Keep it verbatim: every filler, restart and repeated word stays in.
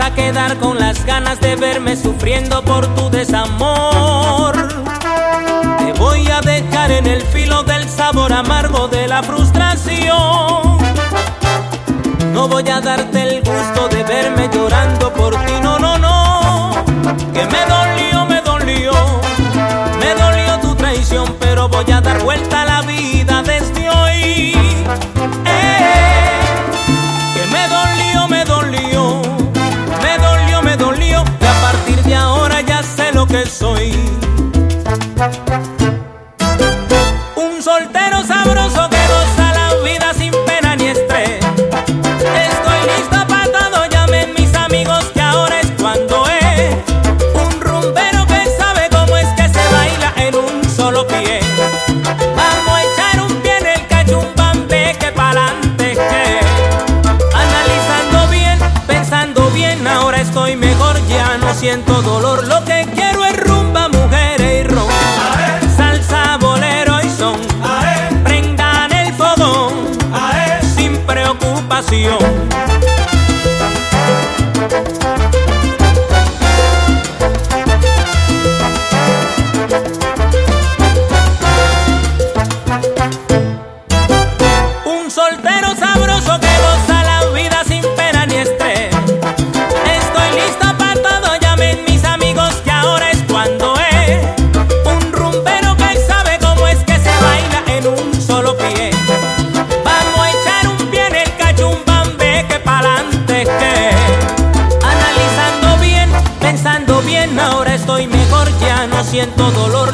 a quedar con las ganas de verme sufriendo por tu desamor. Te voy a dejar en el filo del sabor amargo de la frustración. No voy a darte el gusto de verme llorando por ti, no, no, no. Que me dolió, me dolió, me dolió tu traición, pero voy a dar vuelta a la vida desde hoy. Eh, que me dolió, me dolió, me dolió, me dolió, y a partir de ahora ya sé lo que soy. Un soltero sabroso que goza la vida sin pena ni estrés. Estoy listo para todo, llamen mis amigos que ahora es cuando es. Un rumbero que sabe cómo es que se baila en un solo pie. Vamos a echar un pie en el cachumbambe que pa'lante que. Analizando bien, pensando bien, ahora estoy mejor, ya no siento dolor. Lo que quiero es rumba, mujeres y ron, salsa, bolero y son. Prendan el fogón sin preocupación. Un soltero sabroso que goza la vida sin pena ni estrés. Estoy listo para todo, llamen mis amigos que ahora es cuando es. Un rumbero que sabe cómo es que se baila en un solo pie. Vamos a echar un pie en el cachumbambe que pa'lante que. Analizando bien, pensando bien, ahora estoy mejor, ya no siento dolor.